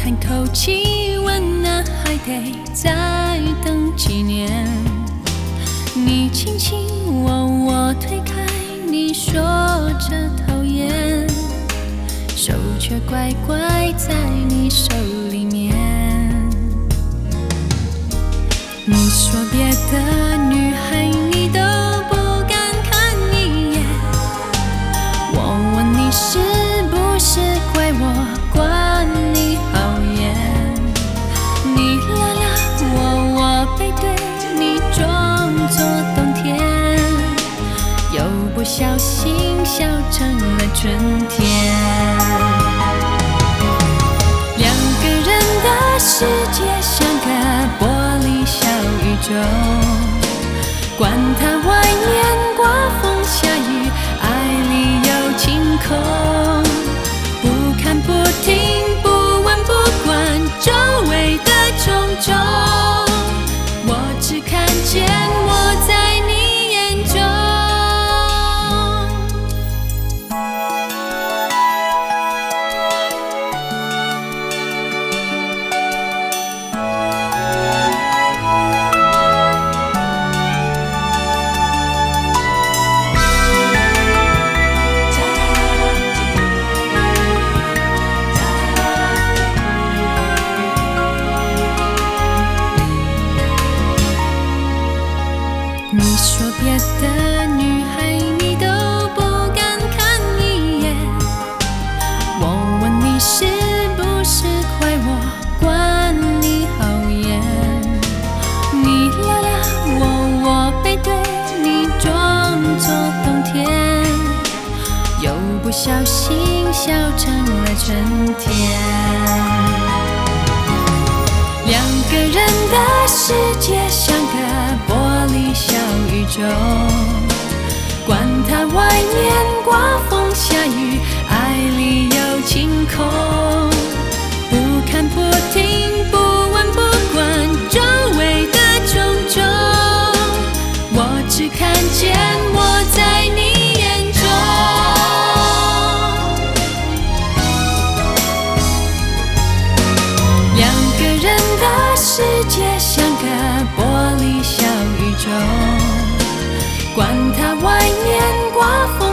叹口气，问那还得再等几年？你轻轻往我推开，你说着讨厌，手却乖乖在你手里面。你说别的女孩你都不敢看一眼，我问你是不是怪我管你好严？你拉拉我背对你装作冬天，又不小心笑成了春天。两个人的世界像个玻璃小宇宙，管它外面刮风下雨，爱里有晴空。不看不听不问不管周围的种种，我只看见我在你眼中。你说别的女孩你都不敢看一眼，我问你是不是怪我管你好严？你拉拉我背对你装作冬天，又不小心笑成了春天。两个人的世界像个玻璃小宇宙，管它外面刮风下雨，爱里有晴空。不看不听不问不管周围的种种，我只看见我在你眼中。两个人的世界像个玻璃小宇宙，管它外面刮风